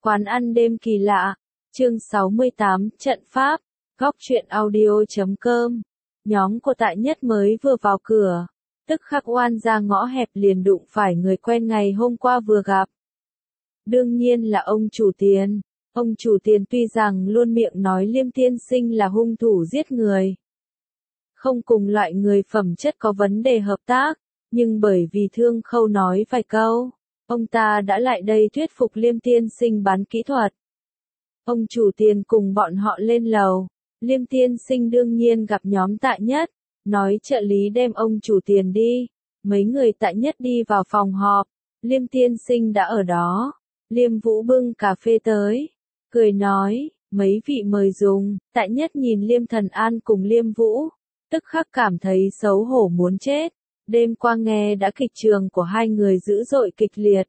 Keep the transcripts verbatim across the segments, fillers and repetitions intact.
Quán ăn đêm kỳ lạ, chương sáu mươi tám, trận pháp, góc truyện audio.com. Nhóm của Tại Nhất mới vừa vào cửa, tức khắc oan ra ngõ hẹp liền đụng phải người quen ngày hôm qua vừa gặp. Đương nhiên là ông chủ Tiền. Ông chủ Tiền tuy rằng luôn miệng nói Liêm tiên sinh là hung thủ giết người, không cùng loại người phẩm chất có vấn đề hợp tác, nhưng bởi vì Thương Khâu nói vài câu, ông ta đã lại đây thuyết phục Liêm tiên sinh bán kỹ thuật. Ông chủ Tiền cùng bọn họ lên lầu, Liêm tiên sinh đương nhiên gặp nhóm Tại Nhất, nói trợ lý đem ông chủ Tiền đi. Mấy người Tại Nhất đi vào phòng họp, Liêm tiên sinh đã ở đó. Liêm Vũ bưng cà phê tới, cười nói, mấy vị mời dùng. Tại Nhất nhìn Liêm Thần An cùng Liêm Vũ, tức khắc cảm thấy xấu hổ muốn chết. Đêm qua nghe đã kịch trường của hai người dữ dội kịch liệt.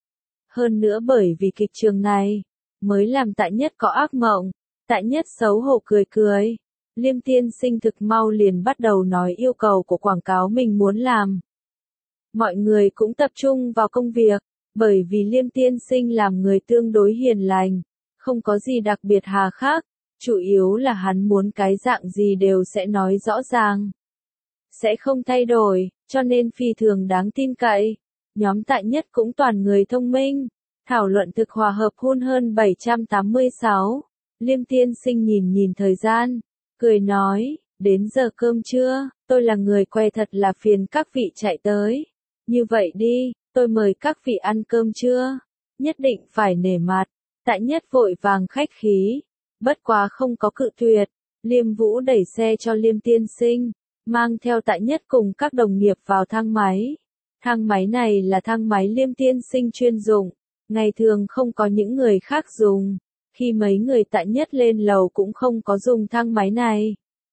Hơn nữa bởi vì kịch trường này, mới làm Tại Nhất có ác mộng. Tại Nhất xấu hổ cười cười. Liêm tiên sinh thực mau liền bắt đầu nói yêu cầu của quảng cáo mình muốn làm. Mọi người cũng tập trung vào công việc, bởi vì Liêm tiên sinh làm người tương đối hiền lành, không có gì đặc biệt hà khắc, chủ yếu là hắn muốn cái dạng gì đều sẽ nói rõ ràng, sẽ không thay đổi, cho nên phi thường đáng tin cậy. Nhóm Tại Nhất cũng toàn người thông minh, thảo luận thực hòa hợp hôn hơn bảy trăm tám mươi sáu. Liêm tiên sinh nhìn nhìn thời gian, cười nói, đến giờ cơm trưa, tôi là người que thật là phiền các vị chạy tới. Như vậy đi, tôi mời các vị ăn cơm trưa, nhất định phải nể mặt. Tại Nhất vội vàng khách khí, bất quá không có cự tuyệt. Liêm Vũ đẩy xe cho Liêm tiên sinh, mang theo Tại Nhất cùng các đồng nghiệp vào thang máy. Thang máy này là thang máy Liêm tiên sinh chuyên dụng, ngày thường không có những người khác dùng. Khi mấy người Tại Nhất lên lầu cũng không có dùng thang máy này.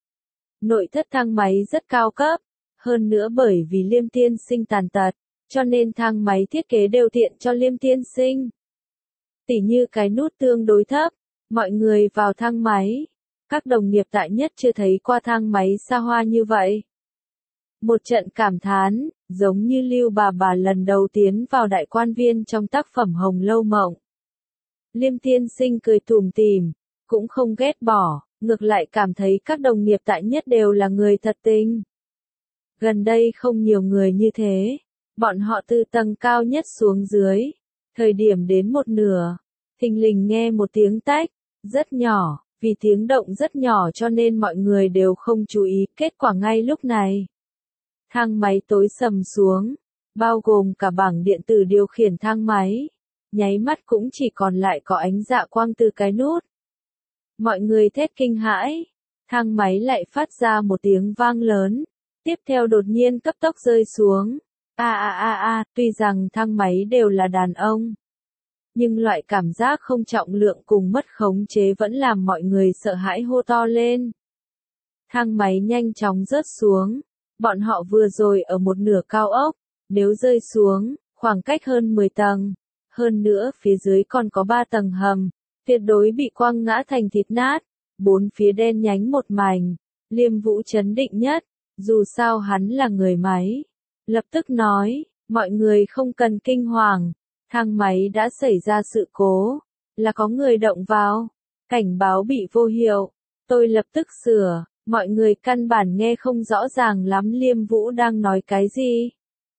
Nội thất thang máy rất cao cấp, hơn nữa bởi vì Liêm tiên sinh tàn tật, cho nên thang máy thiết kế đều tiện cho Liêm tiên sinh. Tỉ như cái nút tương đối thấp, mọi người vào thang máy. Các đồng nghiệp Tại Nhất chưa thấy qua thang máy xa hoa như vậy. Một trận cảm thán, giống như Lưu bà bà lần đầu tiến vào đại quan viên trong tác phẩm Hồng Lâu Mộng. Liêm tiên sinh cười tủm tỉm, cũng không ghét bỏ, ngược lại cảm thấy các đồng nghiệp Tại Nhất đều là người thật tình. Gần đây không nhiều người như thế, bọn họ từ tầng cao nhất xuống dưới, thời điểm đến một nửa, thình lình nghe một tiếng tách, rất nhỏ, vì tiếng động rất nhỏ cho nên mọi người đều không chú ý, kết quả ngay lúc này. Thang máy tối sầm xuống, bao gồm cả bảng điện tử điều khiển thang máy, nháy mắt cũng chỉ còn lại có ánh dạ quang từ cái nút. Mọi người thét kinh hãi, thang máy lại phát ra một tiếng vang lớn, tiếp theo đột nhiên cấp tốc rơi xuống. A a a a, tuy rằng thang máy đều là đàn ông, nhưng loại cảm giác không trọng lượng cùng mất khống chế vẫn làm mọi người sợ hãi hô to lên. Thang máy nhanh chóng rớt xuống, bọn họ vừa rồi ở một nửa cao ốc, nếu rơi xuống, khoảng cách hơn mười tầng, hơn nữa phía dưới còn có ba tầng hầm, tuyệt đối bị quăng ngã thành thịt nát, bốn phía đen nhánh một mảnh. Liêm Vũ chấn định nhất, dù sao hắn là người máy. Lập tức nói, mọi người không cần kinh hoàng, thang máy đã xảy ra sự cố, là có người động vào, cảnh báo bị vô hiệu, tôi lập tức sửa, mọi người căn bản nghe không rõ ràng lắm Liêm Vũ đang nói cái gì.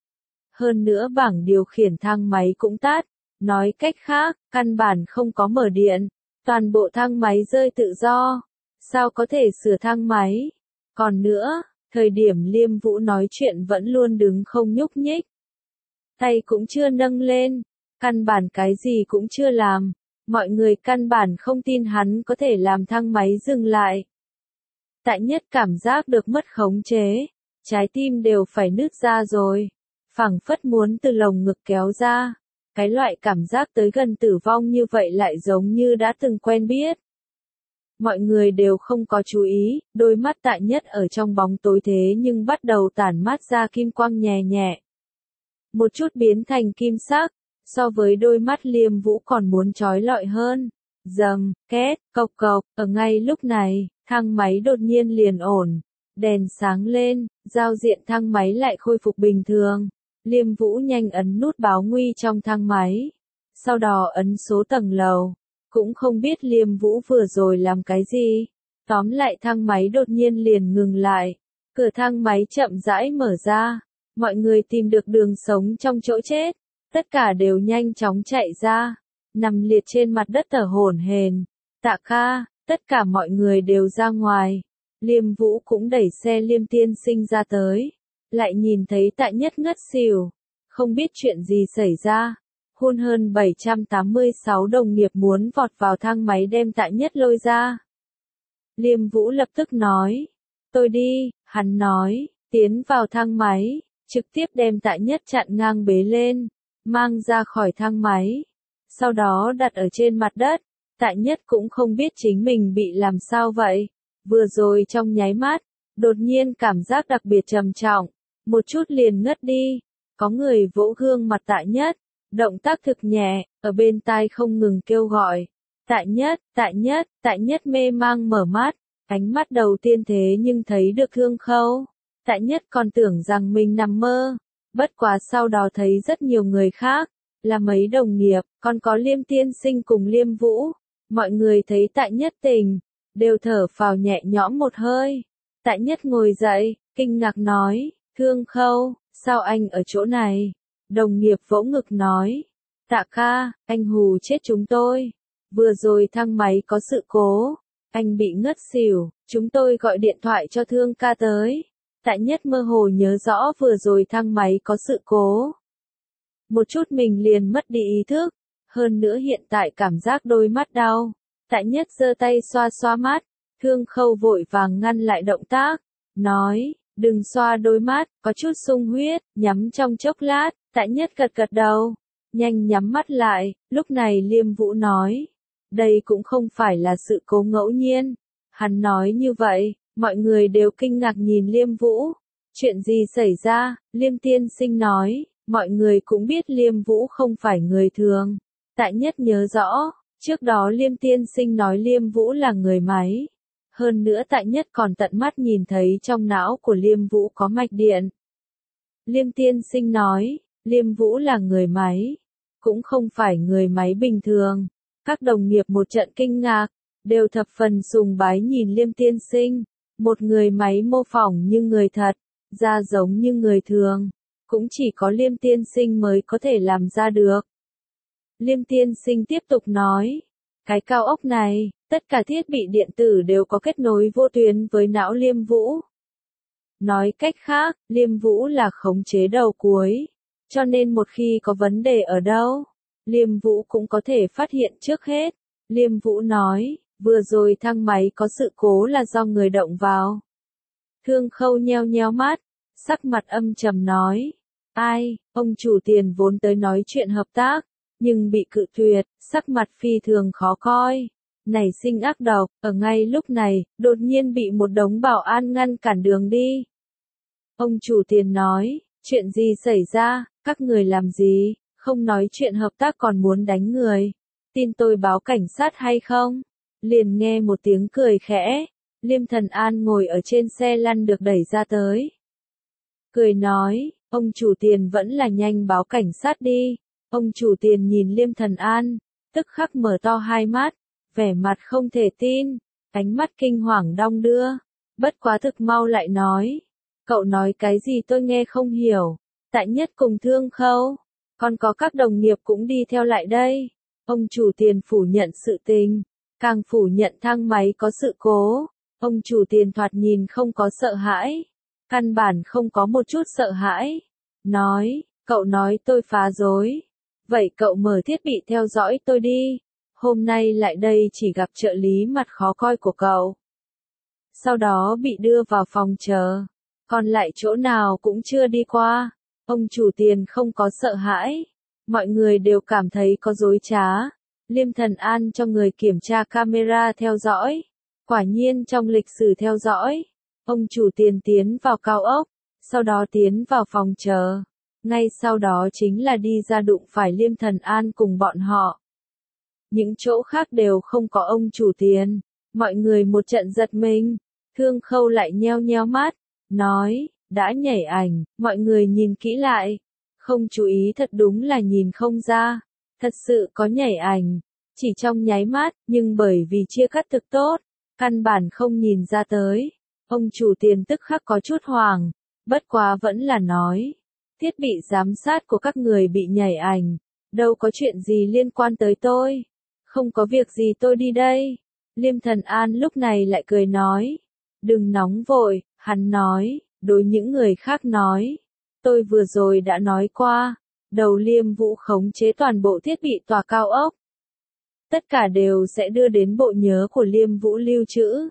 Hơn nữa bảng điều khiển thang máy cũng tắt, nói cách khác, căn bản không có mở điện, toàn bộ thang máy rơi tự do, sao có thể sửa thang máy, còn nữa. Thời điểm Liêm Vũ nói chuyện vẫn luôn đứng không nhúc nhích. Tay cũng chưa nâng lên, căn bản cái gì cũng chưa làm. Mọi người căn bản không tin hắn có thể làm thang máy dừng lại. Tại Nhất cảm giác được mất khống chế, trái tim đều phải nứt ra rồi. Phảng phất muốn từ lồng ngực kéo ra. Cái loại cảm giác tới gần tử vong như vậy lại giống như đã từng quen biết. Mọi người đều không có chú ý, đôi mắt Tại Nhất ở trong bóng tối thế nhưng bắt đầu tản mát ra kim quang nhẹ nhẹ. Một chút biến thành kim sắc, so với đôi mắt Liêm Vũ còn muốn chói lọi hơn. Dầm, két, cộc cộc, ở ngay lúc này, thang máy đột nhiên liền ổn. Đèn sáng lên, giao diện thang máy lại khôi phục bình thường. Liêm Vũ nhanh ấn nút báo nguy trong thang máy. sau đó ấn số tầng lầu. Cũng không biết Liêm Vũ vừa rồi làm cái gì. Tóm lại thang máy đột nhiên liền ngừng lại. Cửa thang máy chậm rãi mở ra. Mọi người tìm được đường sống trong chỗ chết. Tất cả đều nhanh chóng chạy ra. Nằm liệt trên mặt đất thở hổn hển. Tạ ca, tất cả mọi người đều ra ngoài. Liêm Vũ cũng đẩy xe Liêm tiên sinh ra tới. Lại nhìn thấy Tạ Nhất ngất xỉu. Không biết chuyện gì xảy ra. Hôn hơn bảy trăm tám mươi sáu đồng nghiệp muốn vọt vào thang máy đem Tạ Nhất lôi ra. Liêm Vũ lập tức nói. Tôi đi, hắn nói, tiến vào thang máy, trực tiếp đem Tạ Nhất chặn ngang bế lên, mang ra khỏi thang máy. Sau đó đặt ở trên mặt đất. Tạ Nhất cũng không biết chính mình bị làm sao vậy. Vừa rồi trong nháy mắt, đột nhiên cảm giác đặc biệt trầm trọng. Một chút liền ngất đi. Có người vỗ gương mặt Tạ Nhất. Động tác thực nhẹ, ở bên tai không ngừng kêu gọi. Tạ Nhất, Tạ Nhất, Tạ Nhất mê mang mở mắt. Ánh mắt đầu tiên thế nhưng thấy được Thương Khâu. Tạ Nhất còn tưởng rằng mình nằm mơ. Bất quá sau đó thấy rất nhiều người khác. Là mấy đồng nghiệp, còn có Liêm tiên sinh cùng Liêm Vũ. Mọi người thấy Tạ Nhất tỉnh. Đều thở phào nhẹ nhõm một hơi. Tạ Nhất ngồi dậy, kinh ngạc nói. Thương Khâu, sao anh ở chỗ này? Đồng nghiệp vỗ ngực nói. Tạ ca, anh hù chết chúng tôi. Vừa rồi thang máy có sự cố. Anh bị ngất xỉu, chúng tôi gọi điện thoại cho Thương ca tới. Tạ Nhất mơ hồ nhớ rõ vừa rồi thang máy có sự cố. Một chút mình liền mất đi ý thức. Hơn nữa hiện tại cảm giác đôi mắt đau. Tạ Nhất giơ tay xoa xoa mắt. Thương Khâu vội vàng ngăn lại động tác. Nói, đừng xoa đôi mắt, có chút sung huyết, nhắm trong chốc lát. Tạ Nhất gật gật đầu. Nhanh nhắm mắt lại, lúc này Liêm Vũ nói. Đây cũng không phải là sự cố ngẫu nhiên. Hắn nói như vậy, mọi người đều kinh ngạc nhìn Liêm Vũ. Chuyện gì xảy ra? Liêm tiên sinh nói, mọi người cũng biết Liêm Vũ không phải người thường. Tạ Nhất nhớ rõ, trước đó Liêm tiên sinh nói Liêm Vũ là người máy. Hơn nữa Tạ Nhất còn tận mắt nhìn thấy trong não của Liêm Vũ có mạch điện. Liêm tiên sinh nói, Liêm Vũ là người máy, cũng không phải người máy bình thường. Các đồng nghiệp một trận kinh ngạc, đều thập phần sùng bái nhìn Liêm tiên sinh, một người máy mô phỏng như người thật, da giống như người thường, cũng chỉ có Liêm tiên sinh mới có thể làm ra được. Liêm tiên sinh tiếp tục nói, cái cao ốc này, tất cả thiết bị điện tử đều có kết nối vô tuyến với não Liêm Vũ. Nói cách khác, Liêm Vũ là khống chế đầu cuối. Cho nên một khi có vấn đề ở đâu, Liêm Vũ cũng có thể phát hiện trước hết. Liêm Vũ nói, vừa rồi thang máy có sự cố là do người động vào. Thương Khâu nheo nheo mắt, sắc mặt âm trầm nói, ai, ông chủ tiền vốn tới nói chuyện hợp tác, nhưng bị cự tuyệt, sắc mặt phi thường khó coi. Nảy sinh ác độc, ở ngay lúc này, đột nhiên bị một đống bảo an ngăn cản đường đi. Ông chủ tiền nói, chuyện gì xảy ra, các người làm gì, không nói chuyện hợp tác còn muốn đánh người. Tin tôi báo cảnh sát hay không? Liền nghe một tiếng cười khẽ. Liêm Thần An ngồi ở trên xe lăn được đẩy ra tới. Cười nói, ông chủ tiền vẫn là nhanh báo cảnh sát đi. Ông chủ tiền nhìn Liêm Thần An, tức khắc mở to hai mắt, vẻ mặt không thể tin, ánh mắt kinh hoàng đong đưa. Bất quá thực mau lại nói, cậu nói cái gì tôi nghe không hiểu. Tạ Nhất cùng Thương Khâu, còn có các đồng nghiệp cũng đi theo lại đây. Ông chủ tiền phủ nhận sự tình, càng phủ nhận thang máy có sự cố. Ông chủ tiền thoạt nhìn không có sợ hãi, căn bản không có một chút sợ hãi. Nói, cậu nói tôi phá rối. Vậy cậu mở thiết bị theo dõi tôi đi. Hôm nay lại đây chỉ gặp trợ lý mặt khó coi của cậu. Sau đó bị đưa vào phòng chờ. Còn lại chỗ nào cũng chưa đi qua. Ông chủ tiền không có sợ hãi. Mọi người đều cảm thấy có dối trá. Liêm Thần An cho người kiểm tra camera theo dõi. Quả nhiên trong lịch sử theo dõi, ông chủ tiền tiến vào cao ốc, sau đó tiến vào phòng chờ. Ngay sau đó chính là đi ra đụng phải Liêm Thần An cùng bọn họ. Những chỗ khác đều không có ông chủ tiền. Mọi người một trận giật mình. Thương Khâu lại nheo nheo mắt, nói, đã nhảy ảnh, mọi người nhìn kỹ lại. Không chú ý thật đúng là nhìn không ra. Thật sự có nhảy ảnh, chỉ trong nháy mắt, nhưng bởi vì chia cắt thực tốt, căn bản không nhìn ra tới. Ông chủ tiền tức khắc có chút hoảng, bất quá vẫn là nói. Thiết bị giám sát của các người bị nhảy ảnh, đâu có chuyện gì liên quan tới tôi. Không có việc gì tôi đi đây. Liêm Thần An lúc này lại cười nói. Đừng nóng vội, hắn nói, đối những người khác nói. Tôi vừa rồi đã nói qua, đầu Liêm Vũ khống chế toàn bộ thiết bị tòa cao ốc. Tất cả đều sẽ đưa đến bộ nhớ của Liêm Vũ lưu trữ.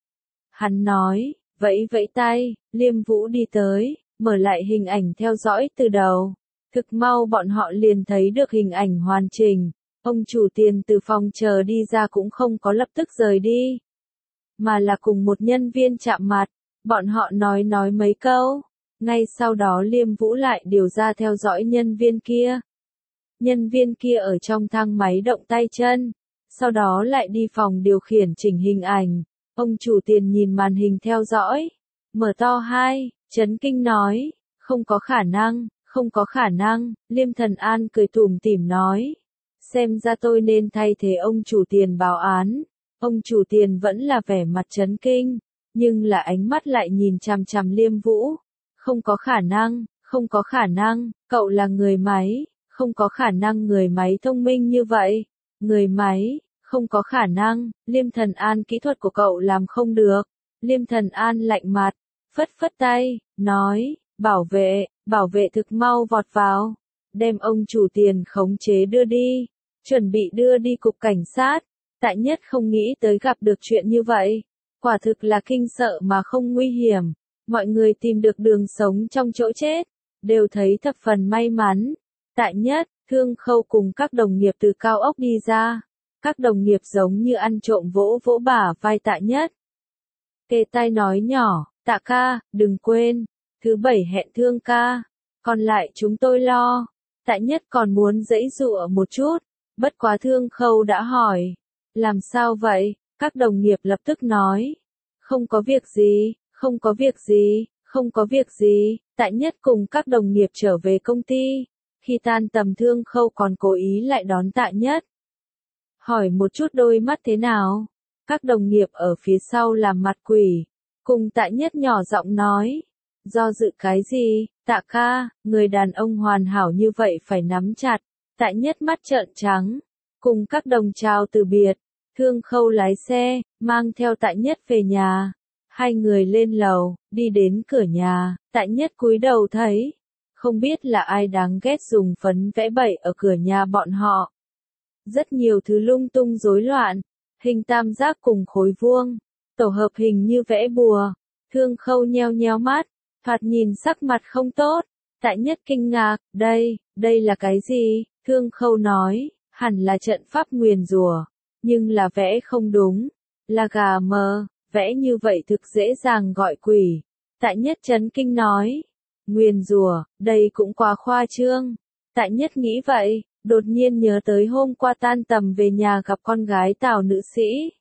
Hắn nói, vẫy vẫy tay, Liêm Vũ đi tới, mở lại hình ảnh theo dõi từ đầu. Thực mau bọn họ liền thấy được hình ảnh hoàn chỉnh. Ông chủ tiền từ phòng chờ đi ra cũng không có lập tức rời đi, mà là cùng một nhân viên chạm mặt. Bọn họ nói nói mấy câu. Ngay sau đó Liêm Vũ lại điều ra theo dõi nhân viên kia. Nhân viên kia ở trong thang máy động tay chân, sau đó lại đi phòng điều khiển chỉnh hình ảnh. Ông chủ tiền nhìn màn hình theo dõi, mở to hai, chấn kinh nói, không có khả năng, không có khả năng. Liêm Thần An cười tủm tỉm nói, xem ra tôi nên thay thế ông chủ tiền báo án. Ông chủ tiền vẫn là vẻ mặt chấn kinh, nhưng là ánh mắt lại nhìn chằm chằm Liêm Vũ. Không có khả năng, không có khả năng, cậu là người máy, không có khả năng người máy thông minh như vậy. Người máy, không có khả năng, Liêm Thần An kỹ thuật của cậu làm không được. Liêm Thần An lạnh mặt, phất phất tay, nói, bảo vệ, bảo vệ thực mau vọt vào, đem ông chủ tiền khống chế đưa đi, chuẩn bị đưa đi cục cảnh sát. Tại Nhất không nghĩ tới gặp được chuyện như vậy, quả thực là kinh sợ mà không nguy hiểm. Mọi người tìm được đường sống trong chỗ chết, đều thấy thập phần may mắn. Tại Nhất, Thương Khâu cùng các đồng nghiệp từ cao ốc đi ra. Các đồng nghiệp giống như ăn trộm vỗ vỗ bả vai Tạ Nhất. Kề tai nói nhỏ, Tạ ca, đừng quên, thứ bảy hẹn Thương ca, còn lại chúng tôi lo. Tạ Nhất còn muốn giãy giụa một chút, bất quá Thương Khâu đã hỏi, làm sao vậy? Các đồng nghiệp lập tức nói, không có việc gì, không có việc gì, không có việc gì. Tạ Nhất cùng các đồng nghiệp trở về công ty, khi tan tầm Thương Khâu còn cố ý lại đón Tạ Nhất. Hỏi một chút đôi mắt thế nào? Các đồng nghiệp ở phía sau làm mặt quỷ, cùng Tạ Nhất nhỏ giọng nói, do dự cái gì? Tạ ca, người đàn ông hoàn hảo như vậy phải nắm chặt. Tạ Nhất mắt trợn trắng, cùng các đồng chào từ biệt. Thương Khâu lái xe, mang theo Tạ Nhất về nhà. Hai người lên lầu, đi đến cửa nhà, Tạ Nhất cúi đầu thấy, không biết là ai đáng ghét dùng phấn vẽ bậy ở cửa nhà bọn họ. Rất nhiều thứ lung tung rối loạn, hình tam giác cùng khối vuông, tổ hợp hình như vẽ bùa. Thương Khâu nheo nheo mắt, thoạt nhìn sắc mặt không tốt. Tạ Nhất kinh ngạc, đây, đây là cái gì? Thương Khâu nói, hẳn là trận pháp nguyền rủa, nhưng là vẽ không đúng, là gà mờ, vẽ như vậy thực dễ dàng gọi quỷ. Tạ Nhất chấn kinh nói, nguyền rủa, đây cũng quá khoa trương. Tạ Nhất nghĩ vậy, đột nhiên nhớ tới hôm qua tan tầm về nhà gặp con gái Tào nữ sĩ.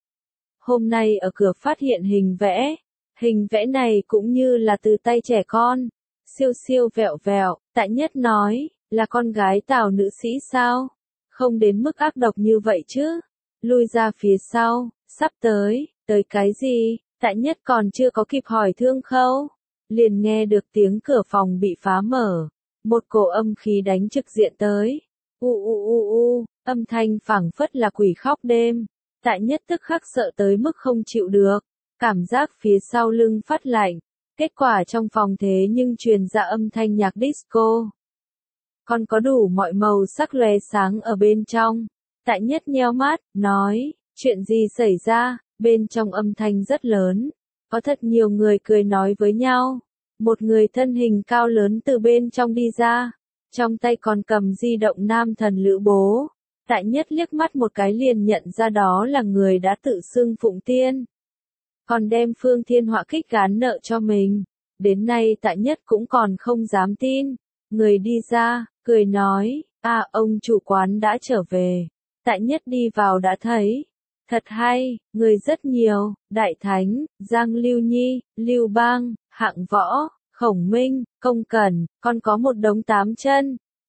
Hôm nay ở cửa phát hiện hình vẽ, hình vẽ này cũng như là từ tay trẻ con, siêu siêu vẹo vẹo. Tạ Nhất nói, là con gái Tào nữ sĩ sao? Không đến mức ác độc như vậy chứ. Lui ra phía sau, sắp tới, tới cái gì? Tạ Nhất còn chưa có kịp hỏi Thương Khâu, liền nghe được tiếng cửa phòng bị phá mở, một cổ âm khí đánh trực diện tới. U u u u, âm thanh phảng phất là quỷ khóc đêm. Tạ Nhất tức khắc sợ tới mức không chịu được, cảm giác phía sau lưng phát lạnh. Kết quả trong phòng thế nhưng truyền ra âm thanh nhạc disco, còn có đủ mọi màu sắc lóe sáng ở bên trong. Tạ Nhất nheo mắt, nói, chuyện gì xảy ra? Bên trong âm thanh rất lớn, có thật nhiều người cười nói với nhau. Một người thân hình cao lớn từ bên trong đi ra, trong tay còn cầm di động nam thần Lữ Bố. Tạ Nhất liếc mắt một cái liền nhận ra đó là người đã tự xưng Phụng Tiên, còn đem Phương Thiên Họa kích gán nợ cho mình. Đến nay Tạ Nhất cũng còn không dám tin. Người đi ra, cười nói, à ông chủ quán đã trở về. Tạ Nhất đi vào đã thấy, thật hay, người rất nhiều, Đại Thánh, Giang Lưu Nhi, Lưu Bang, Hạng Võ, Khổng Minh, Công Cẩn, còn có một đống tám chân.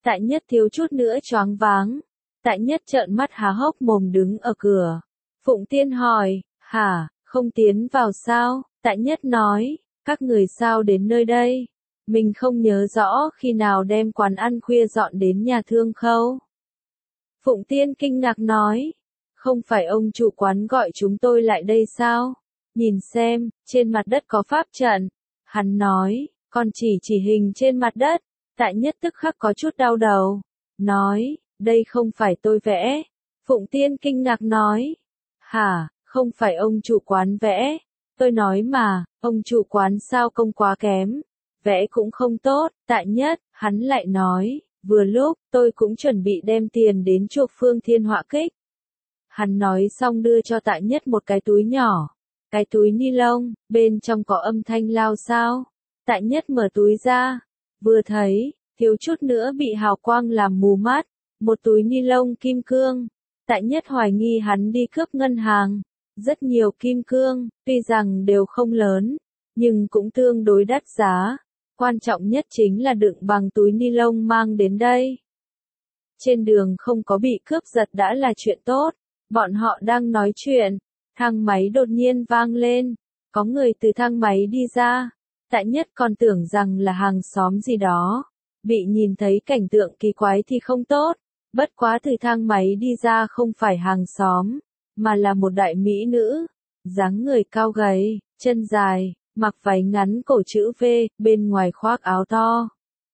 Tại Nhất thiếu chút nữa choáng váng. Tại Nhất trợn mắt há hốc mồm đứng ở cửa. Phụng Tiên hỏi, hả, không tiến vào sao? Tại Nhất nói, các người sao đến nơi đây? Mình không nhớ rõ khi nào đem quán ăn khuya dọn đến nhà Thương Khâu. Phụng Tiên kinh ngạc nói, không phải ông chủ quán gọi chúng tôi lại đây sao? Nhìn xem, trên mặt đất có pháp trận. Hắn nói, còn chỉ chỉ hình trên mặt đất. Tại Nhất tức khắc có chút đau đầu. Nói, đây không phải tôi vẽ. Phụng Tiên kinh ngạc nói, hả, không phải ông chủ quán vẽ. Tôi nói mà, ông chủ quán sao công quá kém. Vẽ cũng không tốt. Tại Nhất, hắn lại nói, vừa lúc, tôi cũng chuẩn bị đem tiền đến chuộc Phương Thiên họa kích. Hắn nói xong đưa cho Tại Nhất một cái túi nhỏ. Cái túi ni lông, bên trong có âm thanh lao sao. Tại Nhất mở túi ra. Vừa thấy, thiếu chút nữa bị hào quang làm mù mắt. Một túi ni lông kim cương. Tại Nhất hoài nghi hắn đi cướp ngân hàng. Rất nhiều kim cương, tuy rằng đều không lớn, nhưng cũng tương đối đắt giá. Quan trọng nhất chính là đựng bằng túi ni lông mang đến đây. Trên đường không có bị cướp giật đã là chuyện tốt. Bọn họ đang nói chuyện, thang máy đột nhiên vang lên. Có người từ thang máy đi ra. Tại Nhất còn tưởng rằng là hàng xóm gì đó. Bị nhìn thấy cảnh tượng kỳ quái thì không tốt. Bất quá từ thang máy đi ra không phải hàng xóm, mà là một đại mỹ nữ. Dáng người cao gầy, chân dài, mặc váy ngắn cổ chữ V, bên ngoài khoác áo to.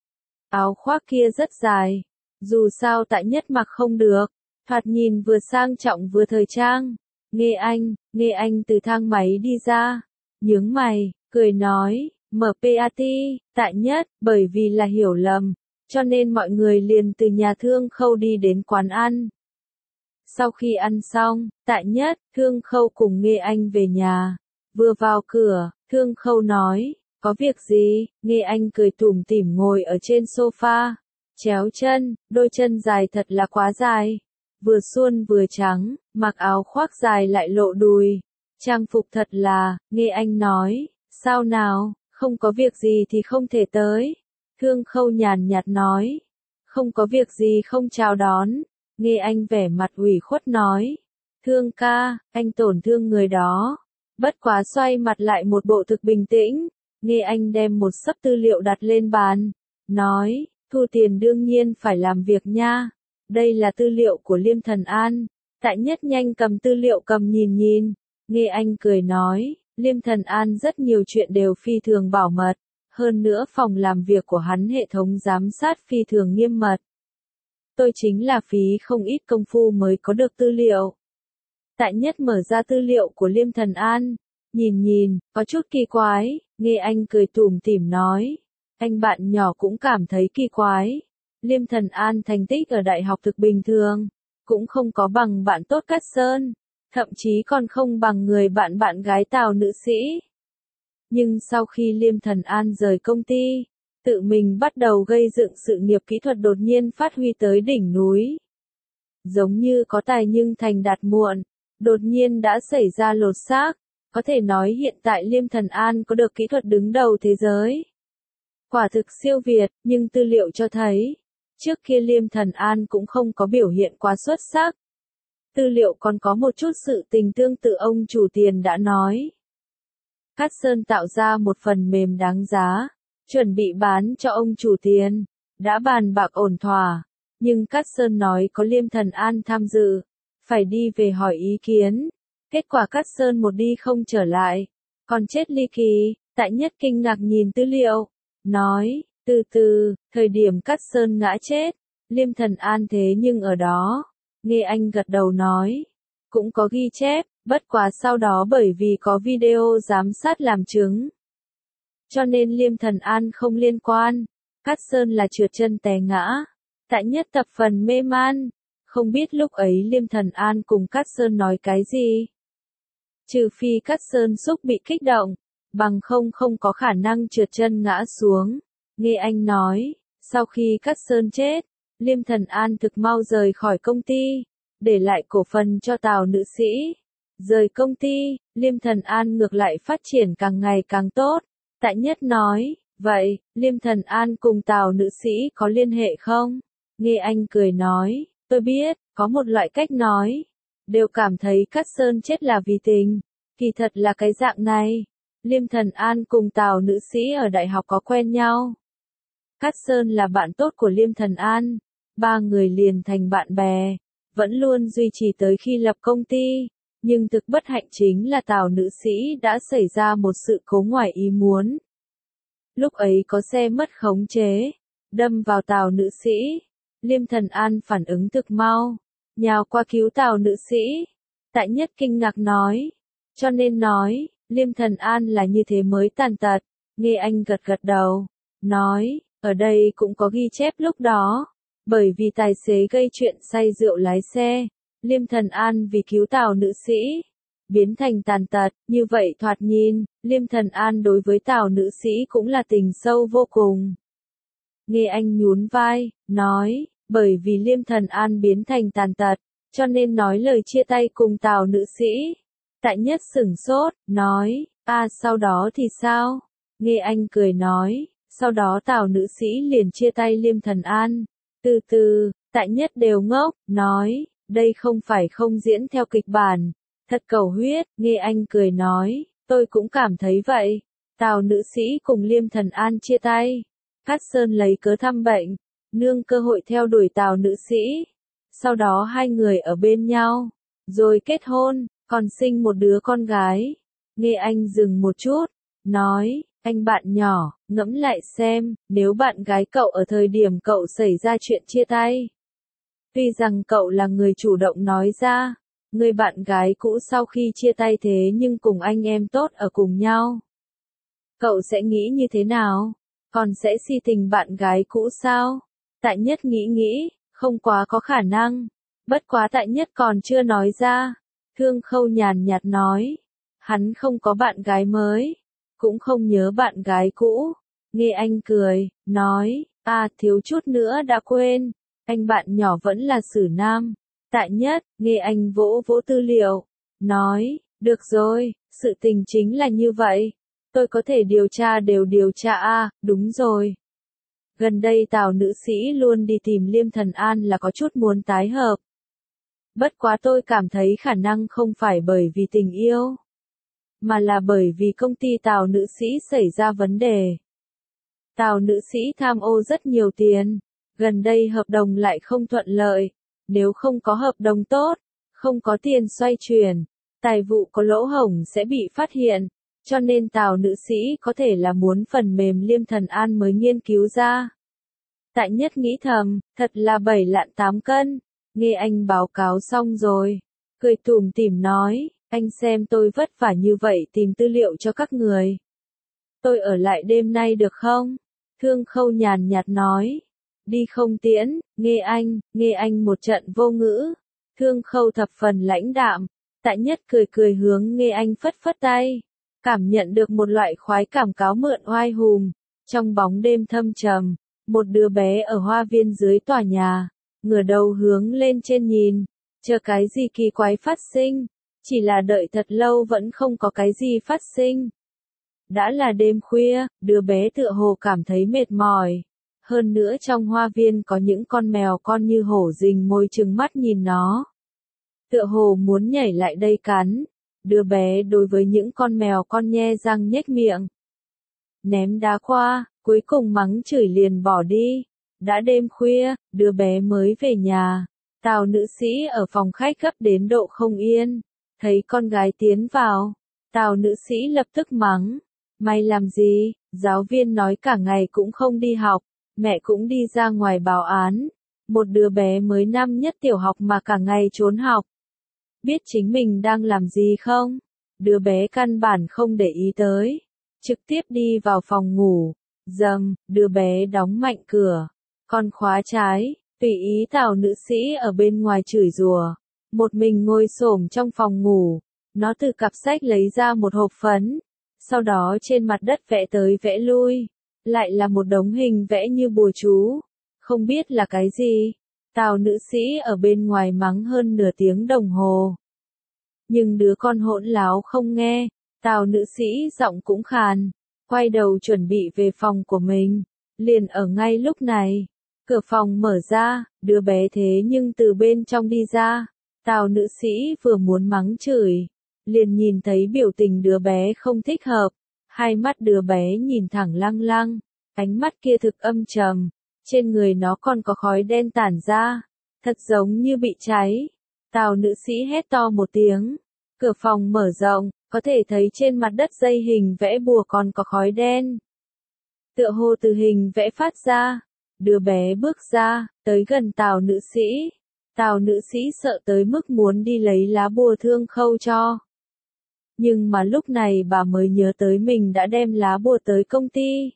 Áo khoác kia rất dài. Dù sao Tại Nhất mặc không được. Thoạt nhìn vừa sang trọng vừa thời trang. Nghe Anh, Nghe Anh từ thang máy đi ra. Nhướng mày, cười nói, em pê a tê, Tại Nhất, bởi vì là hiểu lầm. Cho nên mọi người liền từ nhà Thương Khâu đi đến quán ăn. Sau khi ăn xong, Tại Nhất, Thương Khâu cùng Nghe Anh về nhà. Vừa vào cửa, Thương Khâu nói, có việc gì? Nghe Anh cười tủm tỉm ngồi ở trên sofa. Chéo chân, đôi chân dài thật là quá dài. Vừa suôn vừa trắng, mặc áo khoác dài lại lộ đùi. Trang phục thật là, Nghe Anh nói, sao nào, không có việc gì thì không thể tới. Thương Khâu nhàn nhạt nói, không có việc gì không chào đón. Nghe Anh vẻ mặt ủy khuất nói, Thương ca, anh tổn thương người đó. Bất quá xoay mặt lại một bộ thực bình tĩnh. Nghe Anh đem một xấp tư liệu đặt lên bàn. Nói, thu tiền đương nhiên phải làm việc nha. Đây là tư liệu của Liêm Thần An. Tại Nhất nhanh cầm tư liệu cầm nhìn nhìn. Nghe Anh cười nói, Liêm Thần An rất nhiều chuyện đều phi thường bảo mật. Hơn nữa phòng làm việc của hắn hệ thống giám sát phi thường nghiêm mật. Tôi chính là phí không ít công phu mới có được tư liệu. Tại Nhất mở ra tư liệu của Liêm Thần An. Nhìn nhìn, có chút kỳ quái. Nghe Anh cười tủm tỉm nói. Anh bạn nhỏ cũng cảm thấy kỳ quái. Liêm Thần An thành tích ở đại học thực bình thường. Cũng không có bằng bạn tốt Cát Sơn. Thậm chí còn không bằng người bạn bạn gái Tào nữ sĩ. Nhưng sau khi Liêm Thần An rời công ty, tự mình bắt đầu gây dựng sự nghiệp kỹ thuật đột nhiên phát huy tới đỉnh núi. Giống như có tài nhưng thành đạt muộn, đột nhiên đã xảy ra lột xác. Có thể nói hiện tại Liêm Thần An có được kỹ thuật đứng đầu thế giới. Quả thực siêu việt, nhưng tư liệu cho thấy, trước kia Liêm Thần An cũng không có biểu hiện quá xuất sắc. Tư liệu còn có một chút sự tình tương tự ông chủ tiền đã nói. Cát Sơn tạo ra một phần mềm đáng giá, chuẩn bị bán cho ông chủ tiền, đã bàn bạc ổn thỏa, nhưng Cát Sơn nói có Liêm Thần An tham dự, phải đi về hỏi ý kiến. Kết quả Cát Sơn một đi không trở lại, còn chết ly kỳ. Tại Nhất kinh ngạc nhìn tư liệu, nói, từ từ, thời điểm Cát Sơn ngã chết, Liêm Thần An thế nhưng ở đó. Nghe Anh gật đầu nói, cũng có ghi chép, bất quá sau đó bởi vì có video giám sát làm chứng, cho nên Liêm Thần An không liên quan. Cát Sơn là trượt chân té ngã. Tại Nhất thập phần mê man, không biết lúc ấy Liêm Thần An cùng Cát Sơn nói cái gì. Trừ phi Cát Sơn xúc bị kích động, bằng không không có khả năng trượt chân ngã xuống. Nghe Anh nói, sau khi Cát Sơn chết, Liêm Thần An thực mau rời khỏi công ty, để lại cổ phần cho Tào nữ sĩ. Rời công ty, Liêm Thần An ngược lại phát triển càng ngày càng tốt. Tại Nhất nói, vậy, Liêm Thần An cùng Tào nữ sĩ có liên hệ không? Nghe Anh cười nói, tôi biết, có một loại cách nói, đều cảm thấy Cát Sơn chết là vì tình, kỳ thật là cái dạng này. Liêm Thần An cùng Tào nữ sĩ ở đại học có quen nhau. Cát Sơn là bạn tốt của Liêm Thần An, ba người liền thành bạn bè, vẫn luôn duy trì tới khi lập công ty, nhưng thực bất hạnh chính là Tào nữ sĩ đã xảy ra một sự cố ngoài ý muốn. Lúc ấy có xe mất khống chế, đâm vào Tào nữ sĩ, Liêm Thần An phản ứng thực mau, nhào qua cứu Tào nữ sĩ. Tại Nhất kinh ngạc nói, cho nên nói, Liêm Thần An là như thế mới tàn tật. Nghe Anh gật gật đầu, nói, ở đây cũng có ghi chép lúc đó, bởi vì tài xế gây chuyện say rượu lái xe, Liêm Thần An vì cứu Tào nữ sĩ, biến thành tàn tật, như vậy thoạt nhìn, Liêm Thần An đối với Tào nữ sĩ cũng là tình sâu vô cùng. Nghe Anh nhún vai, nói, bởi vì Liêm Thần An biến thành tàn tật, cho nên nói lời chia tay cùng Tào nữ sĩ. Tại Nhất sửng sốt, nói, à sau đó thì sao? Nghe Anh cười nói, sau đó Tào nữ sĩ liền chia tay Liêm Thần An. Từ từ, Tại Nhất đều ngốc, nói, đây không phải không diễn theo kịch bản, thật cầu huyết. Nghe Anh cười nói, tôi cũng cảm thấy vậy. Tào nữ sĩ cùng Liêm Thần An chia tay. Cát Sơn lấy cớ thăm bệnh, nương cơ hội theo đuổi Tào nữ sĩ. Sau đó hai người ở bên nhau, rồi kết hôn, còn sinh một đứa con gái. Nghe Anh dừng một chút, nói, anh bạn nhỏ, ngẫm lại xem, nếu bạn gái cậu ở thời điểm cậu xảy ra chuyện chia tay. Tuy rằng cậu là người chủ động nói ra, người bạn gái cũ sau khi chia tay thế nhưng cùng anh em tốt ở cùng nhau. Cậu sẽ nghĩ như thế nào? Còn sẽ si tình bạn gái cũ sao? Tại Nhất nghĩ nghĩ, không quá có khả năng. Bất quá Tại Nhất còn chưa nói ra. Thương Khâu nhàn nhạt nói, hắn không có bạn gái mới, cũng không nhớ bạn gái cũ. Nghe Anh cười, nói, à thiếu chút nữa đã quên, anh bạn nhỏ vẫn là Sử Nam. Tại Nhất, Nghe Anh vỗ vỗ tư liệu, nói, được rồi, sự tình chính là như vậy, tôi có thể điều tra đều điều tra a, đúng rồi. Gần đây Tào nữ sĩ luôn đi tìm Liêm Thần An là có chút muốn tái hợp. Bất quá tôi cảm thấy khả năng không phải bởi vì tình yêu, mà là bởi vì công ty Tào nữ sĩ xảy ra vấn đề. Tào nữ sĩ tham ô rất nhiều tiền, gần đây hợp đồng lại không thuận lợi, nếu không có hợp đồng tốt, không có tiền xoay chuyển, tài vụ có lỗ hổng sẽ bị phát hiện, cho nên Tào nữ sĩ có thể là muốn phần mềm Liêm Thần An mới nghiên cứu ra. Tại Nhất nghĩ thầm, thật là bảy lạng tám cân. Nghe Anh báo cáo xong rồi, cười tủm tỉm nói, anh xem tôi vất vả như vậy tìm tư liệu cho các người. Tôi ở lại đêm nay được không? Thương Khâu nhàn nhạt nói, đi không tiễn. Nghe Anh, Nghe Anh một trận vô ngữ. Thương Khâu thập phần lãnh đạm. Tại Nhất cười cười hướng Nghe Anh phất phất tay, cảm nhận được một loại khoái cảm cáo mượn oai hùm. Trong bóng đêm thâm trầm, một đứa bé ở hoa viên dưới tòa nhà, ngửa đầu hướng lên trên nhìn, chờ cái gì kỳ quái phát sinh, chỉ là đợi thật lâu vẫn không có cái gì phát sinh. Đã là đêm khuya, đứa bé tựa hồ cảm thấy mệt mỏi. Hơn nữa trong hoa viên có những con mèo con như hổ rình môi trừng mắt nhìn nó. Tựa hồ muốn nhảy lại đây cắn. Đứa bé đối với những con mèo con nhe răng nhếch miệng, ném đá qua, cuối cùng mắng chửi liền bỏ đi. Đã đêm khuya, đứa bé mới về nhà. Tào nữ sĩ ở phòng khách gấp đến độ không yên. Thấy con gái tiến vào, Tào nữ sĩ lập tức mắng. Mày làm gì? Giáo viên nói cả ngày cũng không đi học, mẹ cũng đi ra ngoài báo án. Một đứa bé mới năm nhất tiểu học mà cả ngày trốn học. Biết chính mình đang làm gì không? Đứa bé căn bản không để ý tới. Trực tiếp đi vào phòng ngủ. Dầm, đứa bé đóng mạnh cửa. Con khóa trái, tùy ý Tào nữ sĩ ở bên ngoài chửi rủa. Một mình ngồi xổm trong phòng ngủ. Nó từ cặp sách lấy ra một hộp phấn. Sau đó trên mặt đất vẽ tới vẽ lui. Lại là một đống hình vẽ như bùa chú. Không biết là cái gì. Tào nữ sĩ ở bên ngoài mắng hơn nửa tiếng đồng hồ. Nhưng đứa con hỗn láo không nghe. Tào nữ sĩ giọng cũng khàn. Quay đầu chuẩn bị về phòng của mình. Liền ở ngay lúc này, Cửa phòng mở ra, đứa bé thế nhưng từ bên trong đi ra. Tào nữ sĩ vừa muốn mắng chửi, liền nhìn thấy biểu tình đứa bé không thích hợp. Hai mắt đứa bé nhìn thẳng lăng lăng, ánh mắt kia thực âm trầm, trên người nó còn có khói đen tản ra, thật giống như bị cháy. Tào nữ sĩ hét to một tiếng, cửa phòng mở rộng, có thể thấy trên mặt đất dây hình vẽ bùa còn có khói đen. Tựa hồ từ hình vẽ phát ra, đứa bé bước ra, tới gần Tào nữ sĩ. Tào nữ sĩ sợ tới mức muốn đi lấy lá bùa Thương Khâu cho. Nhưng mà lúc này bà mới nhớ tới mình đã đem lá bùa tới công ty.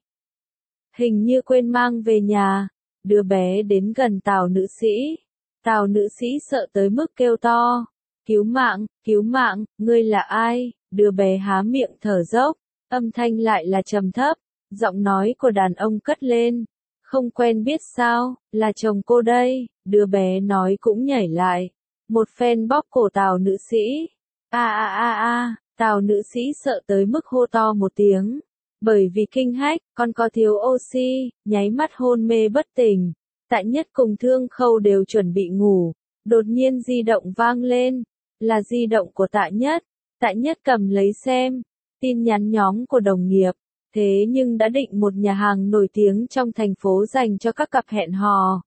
Hình như quên mang về nhà, đứa bé đến gần Tào nữ sĩ. Tào nữ sĩ sợ tới mức kêu to, cứu mạng, cứu mạng, ngươi là ai? Đứa bé há miệng thở dốc, âm thanh lại là trầm thấp, giọng nói của đàn ông cất lên. Không quen biết sao, là chồng cô đây, đứa bé nói cũng nhảy lại. Một phen bóp cổ Tào nữ sĩ. A a a a, Tào nữ sĩ sợ tới mức hô to một tiếng. Bởi vì kinh hách, còn có thiếu oxy, nháy mắt hôn mê bất tỉnh. Tại Nhất cùng Thương Khâu đều chuẩn bị ngủ. Đột nhiên di động vang lên. Là di động của Tại Nhất. Tại Nhất cầm lấy xem. Tin nhắn nhóm của đồng nghiệp. Thế nhưng đã định một nhà hàng nổi tiếng trong thành phố dành cho các cặp hẹn hò.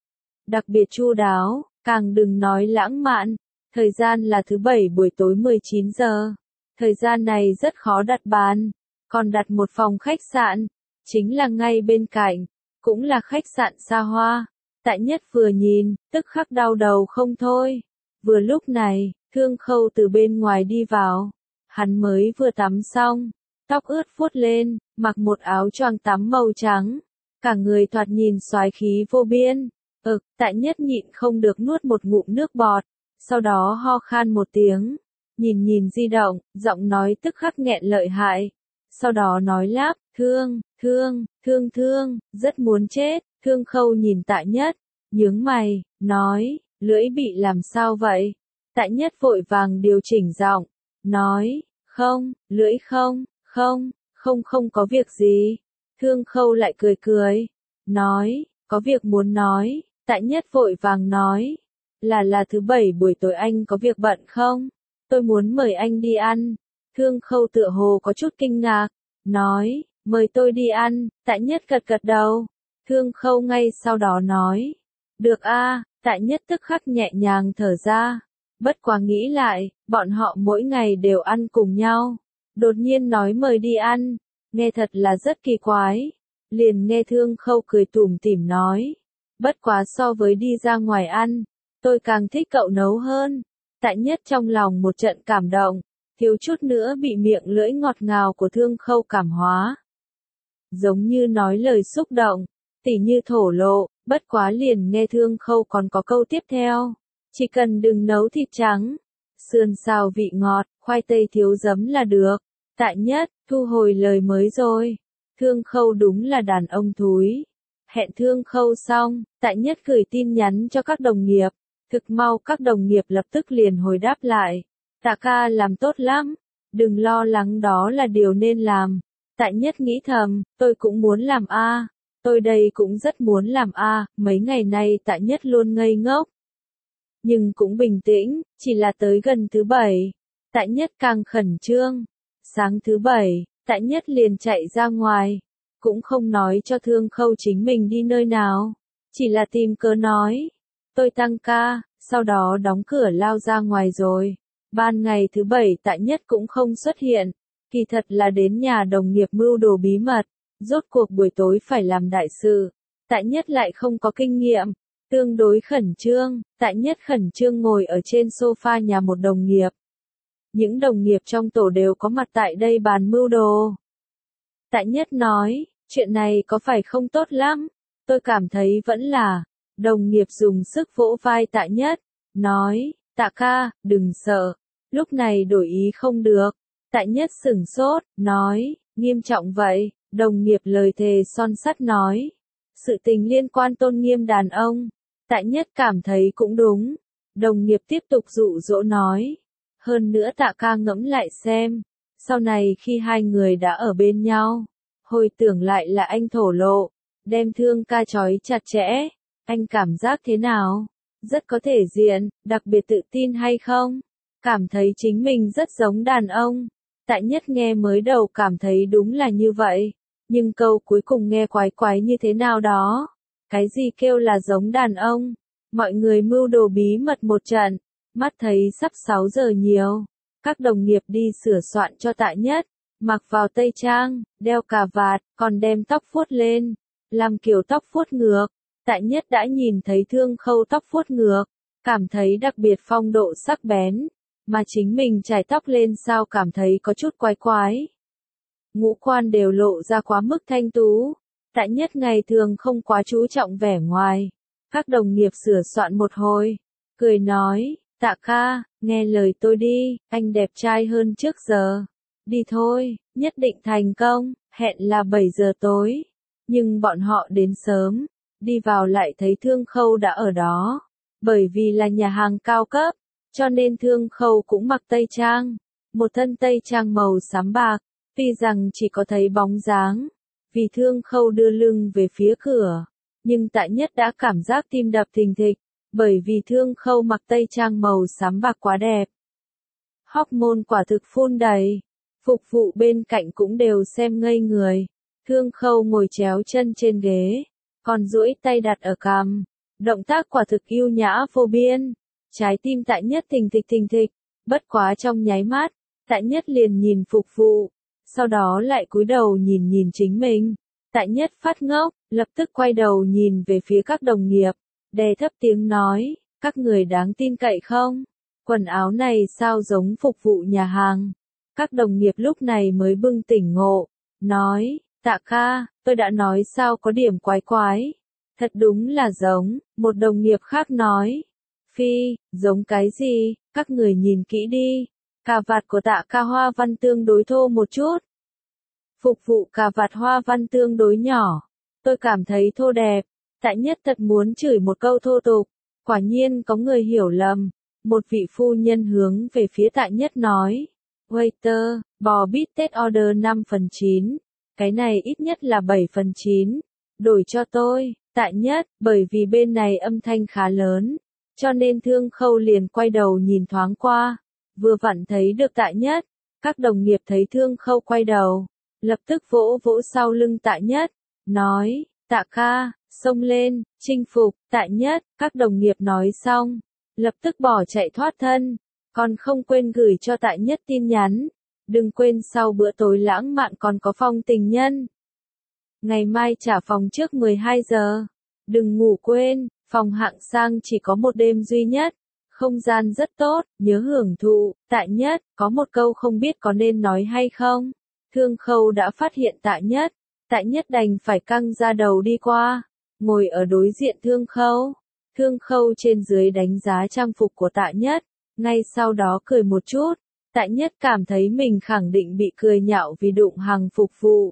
Đặc biệt chu đáo, càng đừng nói lãng mạn. Thời gian là thứ bảy buổi tối mười chín giờ. Thời gian này rất khó đặt bàn. Còn đặt một phòng khách sạn, chính là ngay bên cạnh, cũng là khách sạn xa hoa. Tại Nhất vừa nhìn, tức khắc đau đầu không thôi. Vừa lúc này, Thương Khâu từ bên ngoài đi vào. Hắn mới vừa tắm xong, tóc ướt phút lên, mặc một áo choàng tắm màu trắng. Cả người thoạt nhìn soái khí vô biên. Ực, Tại Nhất nhịn không được nuốt một ngụm nước bọt, sau đó ho khan một tiếng. Nhìn nhìn di động, giọng nói tức khắc nghẹn lợi hại. Sau đó nói lắp, thương, thương, thương thương, rất muốn chết. Thương Khâu nhìn Tại Nhất, nhướng mày, nói, lưỡi bị làm sao vậy? Tại Nhất vội vàng điều chỉnh giọng, nói, không, lưỡi không, không, không không có việc gì. Thương Khâu lại cười cười, nói, có việc muốn nói. Tại Nhất vội vàng nói, là là thứ bảy buổi tối anh có việc bận không? Tôi muốn mời anh đi ăn. Thương Khâu tựa hồ có chút kinh ngạc, nói, mời tôi đi ăn. Tại Nhất gật gật đầu. Thương Khâu ngay sau đó nói, được a. Tại Nhất tức khắc nhẹ nhàng thở ra. Bất quá nghĩ lại, bọn họ mỗi ngày đều ăn cùng nhau. Đột nhiên nói mời đi ăn, nghe thật là rất kỳ quái. Liền nghe Thương Khâu cười tủm tỉm nói, bất quá so với đi ra ngoài ăn, tôi càng thích cậu nấu hơn. Tại Nhất trong lòng một trận cảm động, thiếu chút nữa bị miệng lưỡi ngọt ngào của Thương Khâu cảm hóa. Giống như nói lời xúc động, tỉ như thổ lộ, bất quá liền nghe Thương Khâu còn có câu tiếp theo. Chỉ cần đừng nấu thịt trắng, sườn xào vị ngọt, khoai tây thiếu giấm là được. Tại Nhất, thu hồi lời mới rồi. Thương Khâu đúng là đàn ông thúi. Hẹn Thương Khâu xong, Tại Nhất gửi tin nhắn cho các đồng nghiệp. Thực mau các đồng nghiệp lập tức liền hồi đáp lại. Tạ ca làm tốt lắm. Đừng lo lắng, đó là điều nên làm. Tại Nhất nghĩ thầm, tôi cũng muốn làm a. Tôi đây cũng rất muốn làm a. Mấy ngày nay Tại Nhất luôn ngây ngốc. Nhưng cũng bình tĩnh, chỉ là tới gần thứ bảy. Tại Nhất càng khẩn trương. Sáng thứ bảy, Tại Nhất liền chạy ra ngoài. Cũng không nói cho Thương Khâu chính mình đi nơi nào. Chỉ là tìm cớ nói. Tôi tăng ca, sau đó đóng cửa lao ra ngoài rồi. Ban ngày thứ bảy Tại Nhất cũng không xuất hiện. Kỳ thật là đến nhà đồng nghiệp mưu đồ bí mật. Rốt cuộc buổi tối phải làm đại sự. Tại Nhất lại không có kinh nghiệm. Tương đối khẩn trương, Tại Nhất khẩn trương ngồi ở trên sofa nhà một đồng nghiệp. Những đồng nghiệp trong tổ đều có mặt tại đây bàn mưu đồ. Tại Nhất nói, chuyện này có phải không tốt lắm? Tôi cảm thấy vẫn là. Đồng nghiệp dùng sức vỗ vai Tại Nhất, nói, Tạ ca, đừng sợ. Lúc này đổi ý không được. Tại Nhất sửng sốt, nói, nghiêm trọng vậy. Đồng nghiệp lời thề son sắt nói, sự tình liên quan tôn nghiêm đàn ông. Tại Nhất cảm thấy cũng đúng. Đồng nghiệp tiếp tục dụ dỗ nói. Hơn nữa Tạ ca ngẫm lại xem. Sau này khi hai người đã ở bên nhau, hồi tưởng lại là anh thổ lộ. đem Thương ca trói chặt chẽ. Anh cảm giác thế nào? Rất có thể diện, đặc biệt tự tin hay không? Cảm thấy chính mình rất giống đàn ông. Tại Nhất nghe mới đầu cảm thấy đúng là như vậy. Nhưng câu cuối cùng nghe quái quái như thế nào đó. Cái gì kêu là giống đàn ông? Mọi người mưu đồ bí mật một trận. Mắt thấy sắp sáu giờ nhiều. Các đồng nghiệp đi sửa soạn cho Tại Nhất. Mặc vào tây trang, đeo cà vạt, còn đem tóc vuốt lên. Làm kiểu tóc vuốt ngược. Tại Nhất đã nhìn thấy Thương Khâu tóc vuốt ngược. Cảm thấy đặc biệt phong độ sắc bén. Mà chính mình chải tóc lên sao cảm thấy có chút quái quái. Ngũ quan đều lộ ra quá mức thanh tú. Tại Nhất ngày thường không quá chú trọng vẻ ngoài. Các đồng nghiệp sửa soạn một hồi. Cười nói, Tạ ca, nghe lời tôi đi, anh đẹp trai hơn trước giờ. Đi thôi, nhất định thành công, hẹn là bảy giờ tối. Nhưng bọn họ đến sớm, đi vào lại thấy Thương Khâu đã ở đó. Bởi vì là nhà hàng cao cấp, cho nên Thương Khâu cũng mặc tây trang. Một thân tây trang màu xám bạc, tuy rằng chỉ có thấy bóng dáng. Vì Thương Khâu đưa lưng về phía cửa, nhưng Tại Nhất đã cảm giác tim đập thình thịch, bởi vì Thương Khâu mặc tây trang màu xám bạc quá đẹp. Hormone quả thực phun đầy, phục vụ bên cạnh cũng đều xem ngây người. Thương Khâu ngồi chéo chân trên ghế, còn duỗi tay đặt ở cằm, động tác quả thực yêu nhã vô biên. Trái tim Tại Nhất thình thịch thình thịch, bất quá trong nháy mắt, Tại Nhất liền nhìn phục vụ. Sau đó lại cúi đầu nhìn nhìn chính mình. Tại Nhất phát ngốc, lập tức quay đầu nhìn về phía các đồng nghiệp, đè thấp tiếng nói, các người đáng tin cậy không? Quần áo này sao giống phục vụ nhà hàng? Các đồng nghiệp lúc này mới bừng tỉnh ngộ, nói, Tạ ca, tôi đã nói sao có điểm quái quái. Thật đúng là giống, một đồng nghiệp khác nói. Phi, giống cái gì, các người nhìn kỹ đi. Cà vạt của Tạ ca hoa văn tương đối thô một chút. Phục vụ cà vạt hoa văn tương đối nhỏ. Tôi cảm thấy thô đẹp. Tại Nhất thật muốn chửi một câu thô tục. Quả nhiên có người hiểu lầm. Một vị phu nhân hướng về phía Tại Nhất nói. Waiter, bò bít tết order năm phần chín. Cái này ít nhất là bảy phần chín. Đổi cho tôi, Tại Nhất, bởi vì bên này âm thanh khá lớn. Cho nên Thương Khâu liền quay đầu nhìn thoáng qua. Vừa vặn thấy được Tại Nhất. Các đồng nghiệp thấy Thương Khâu quay đầu. Lập tức vỗ vỗ sau lưng Tại Nhất. Nói, Tạ ca, xông lên, chinh phục, Tại Nhất. Các đồng nghiệp nói xong. Lập tức bỏ chạy thoát thân. Còn không quên gửi cho Tại Nhất tin nhắn. Đừng quên sau bữa tối lãng mạn còn có phòng tình nhân. Ngày mai trả phòng trước mười hai giờ. Đừng ngủ quên, phòng hạng sang chỉ có một đêm duy nhất. Không gian rất tốt, nhớ hưởng thụ. Tại Nhất, có một câu không biết có nên nói hay không. Thương Khâu đã phát hiện Tại Nhất. Tại Nhất đành phải căng ra đầu đi qua. Ngồi ở đối diện Thương Khâu. Thương Khâu trên dưới đánh giá trang phục của Tại Nhất. Ngay sau đó cười một chút. Tại Nhất cảm thấy mình khẳng định bị cười nhạo vì đụng hàng phục vụ.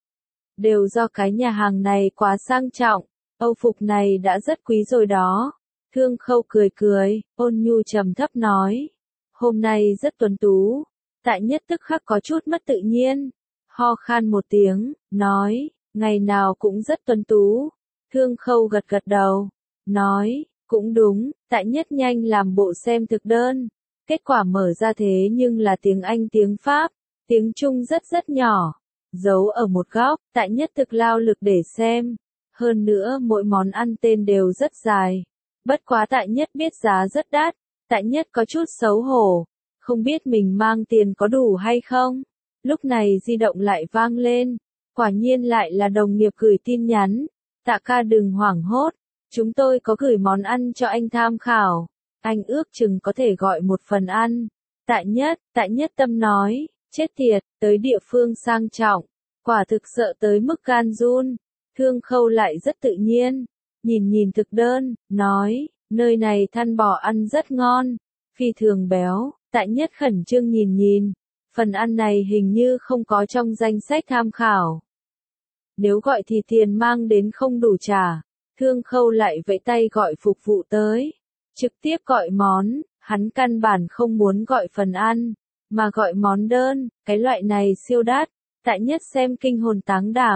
Đều do cái nhà hàng này quá sang trọng. Âu phục này đã rất quý rồi đó. Thương Khâu cười cười, ôn nhu trầm thấp nói. Hôm nay rất tuấn tú. Tại Nhất tức khắc có chút mất tự nhiên. Ho khan một tiếng, nói, ngày nào cũng rất tuấn tú. Thương Khâu gật gật đầu, nói, cũng đúng. Tại Nhất nhanh làm bộ xem thực đơn. Kết quả mở ra thế nhưng là tiếng Anh tiếng Pháp, tiếng Trung rất rất nhỏ. Giấu ở một góc, Tại Nhất thực lao lực để xem. Hơn nữa mỗi món ăn tên đều rất dài. Bất quá Tại Nhất biết giá rất đắt. Tại Nhất có chút xấu hổ. Không biết mình mang tiền có đủ hay không. Lúc này di động lại vang lên. Quả nhiên lại là đồng nghiệp gửi tin nhắn. Tạ ca đừng hoảng hốt. Chúng tôi có gửi món ăn cho anh tham khảo. Anh ước chừng có thể gọi một phần ăn. Tại Nhất, Tại Nhất tâm nói. Chết tiệt, tới địa phương sang trọng. Quả thực sợ tới mức gan run. Thương Khâu lại rất tự nhiên. Nhìn nhìn thực đơn, nói. Nơi này thăn bò ăn rất ngon. Phi thường béo. Tại Nhất khẩn trương nhìn nhìn. Phần ăn này hình như không có trong danh sách tham khảo. Nếu gọi thì tiền mang đến không đủ trả. Thương Khâu lại vẫy tay gọi phục vụ tới. Trực tiếp gọi món, hắn căn bản không muốn gọi phần ăn, mà gọi món đơn, cái loại này siêu đắt. Tại Nhất xem kinh hồn táng đảm.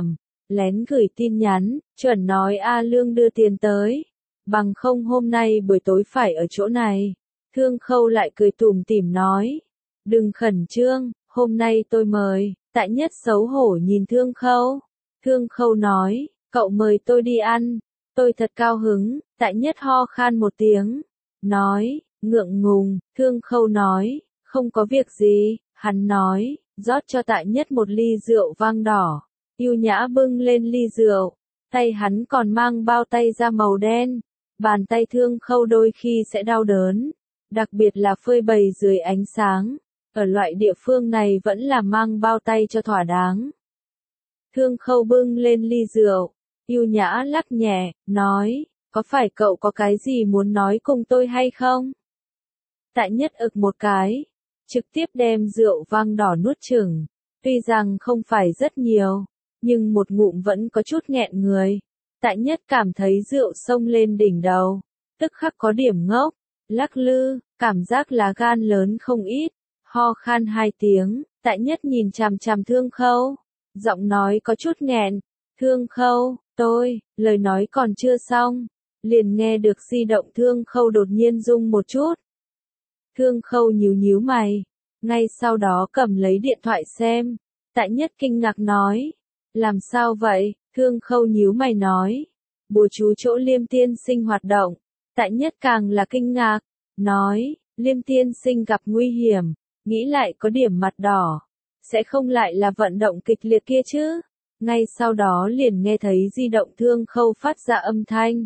lén gửi tin nhắn, chuẩn nói A Lương đưa tiền tới. Bằng không hôm nay buổi tối phải ở chỗ này. Thương Khâu lại cười tủm tỉm nói. Đừng khẩn trương, hôm nay tôi mời. Tại Nhất xấu hổ nhìn Thương Khâu. Thương Khâu nói, cậu mời tôi đi ăn. Tôi thật cao hứng. Tại Nhất ho khan một tiếng. Nói, ngượng ngùng. Thương Khâu nói, không có việc gì. Hắn nói, rót cho Tại Nhất một ly rượu vang đỏ. Yêu nhã bưng lên ly rượu. Tay hắn còn mang bao tay da màu đen. Bàn tay Thương Khâu đôi khi sẽ đau đớn. Đặc biệt là phơi bày dưới ánh sáng. Ở loại địa phương này vẫn là mang bao tay cho thỏa đáng. Thương Khâu bưng lên ly rượu. Yêu nhã lắc nhẹ, nói, có phải cậu có cái gì muốn nói cùng tôi hay không? Tại Nhất ực một cái. Trực tiếp đem rượu vang đỏ nuốt chửng. Tuy rằng không phải rất nhiều. Nhưng một ngụm vẫn có chút nghẹn người. Tại Nhất cảm thấy rượu xông lên đỉnh đầu. Tức khắc có điểm ngốc. Lắc lư, cảm giác lá gan lớn không ít. Ho khan hai tiếng. Tại Nhất nhìn chằm chằm Thương Khâu. Giọng nói có chút nghẹn. Thương Khâu, tôi, lời nói còn chưa xong. Liền nghe được di động Thương Khâu đột nhiên rung một chút. Thương Khâu nhíu nhíu mày. Ngay sau đó cầm lấy điện thoại xem. Tại Nhất kinh ngạc nói. Làm sao vậy? Thương Khâu nhíu mày nói. Bùa chú chỗ Liêm tiên sinh hoạt động. Tại Nhất càng là kinh ngạc. Nói, Liêm tiên sinh gặp nguy hiểm. Nghĩ lại có điểm mặt đỏ. Sẽ không lại là vận động kịch liệt kia chứ? Ngay sau đó liền nghe thấy di động Thương Khâu phát ra âm thanh.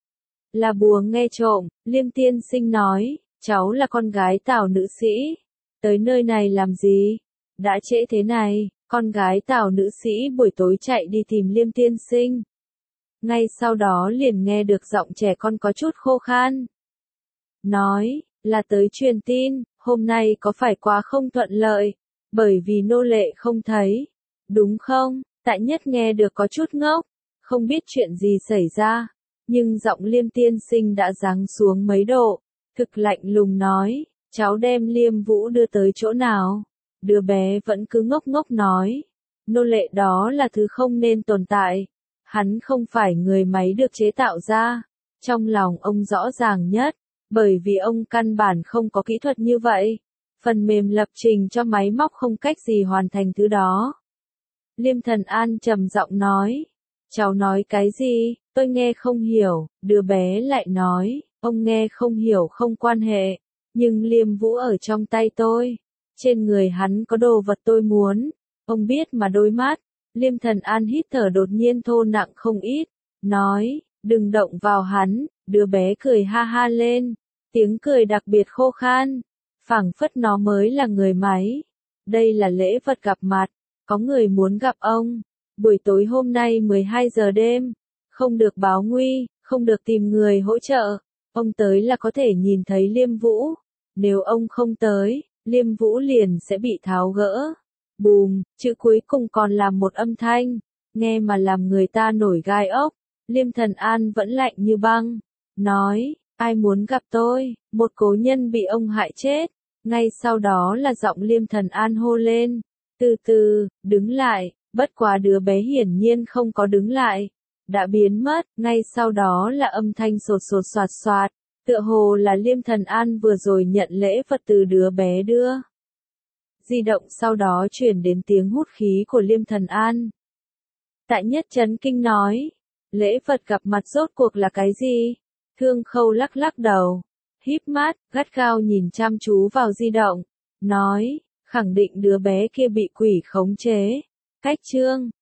Là bùa nghe trộm. Liêm tiên sinh nói, cháu là con gái Tào nữ sĩ. Tới nơi này làm gì? Đã trễ thế này. Con gái Tào nữ sĩ buổi tối chạy đi tìm Liêm tiên sinh. Ngay sau đó liền nghe được giọng trẻ con có chút khô khan. Nói, là tới truyền tin, hôm nay có phải quá không thuận lợi, bởi vì nô lệ không thấy. Đúng không? Tại Nhất nghe được có chút ngốc, không biết chuyện gì xảy ra. Nhưng giọng Liêm tiên sinh đã giáng xuống mấy độ, thực lạnh lùng nói, cháu đem Liêm Vũ đưa tới chỗ nào? Đứa bé vẫn cứ ngốc ngốc nói. Nô lệ đó là thứ không nên tồn tại. Hắn không phải người máy được chế tạo ra. Trong lòng ông rõ ràng nhất. Bởi vì ông căn bản không có kỹ thuật như vậy. Phần mềm lập trình cho máy móc không cách gì hoàn thành thứ đó. Liêm Thần An trầm giọng nói. Cháu nói cái gì? Tôi nghe không hiểu. Đứa bé lại nói. Ông nghe không hiểu không quan hệ. Nhưng Liêm Vũ ở trong tay tôi. Trên người hắn có đồ vật tôi muốn. Ông biết mà đôi mắt. Liêm Thần An hít thở đột nhiên thô nặng không ít. Nói, đừng động vào hắn. Đứa bé cười ha ha lên. Tiếng cười đặc biệt khô khan. Phảng phất nó mới là người máy. Đây là lễ vật gặp mặt. Có người muốn gặp ông. Buổi tối hôm nay mười hai giờ đêm. Không được báo nguy. Không được tìm người hỗ trợ. Ông tới là có thể nhìn thấy Liêm Vũ. Nếu ông không tới, Liêm Vũ liền sẽ bị tháo gỡ. Bùm, chữ cuối cùng còn là một âm thanh. Nghe mà làm người ta nổi gai ốc. Liêm Thần An vẫn lạnh như băng. Nói, ai muốn gặp tôi? Một cố nhân bị ông hại chết. Ngay sau đó là giọng Liêm Thần An hô lên. Từ từ, đứng lại. Bất quá đứa bé hiển nhiên không có đứng lại. Đã biến mất. Ngay sau đó là âm thanh sột sột soạt soạt. Tựa hồ là Liêm Thần An vừa rồi nhận lễ vật từ đứa bé đưa. Di động sau đó chuyển đến tiếng hút khí của Liêm Thần An. Tại Nhất chấn kinh nói. Lễ vật gặp mặt rốt cuộc là cái gì? Thương Khâu lắc lắc đầu. Híp mắt, gắt gao nhìn chăm chú vào di động. Nói, khẳng định đứa bé kia bị quỷ khống chế. Cách chương.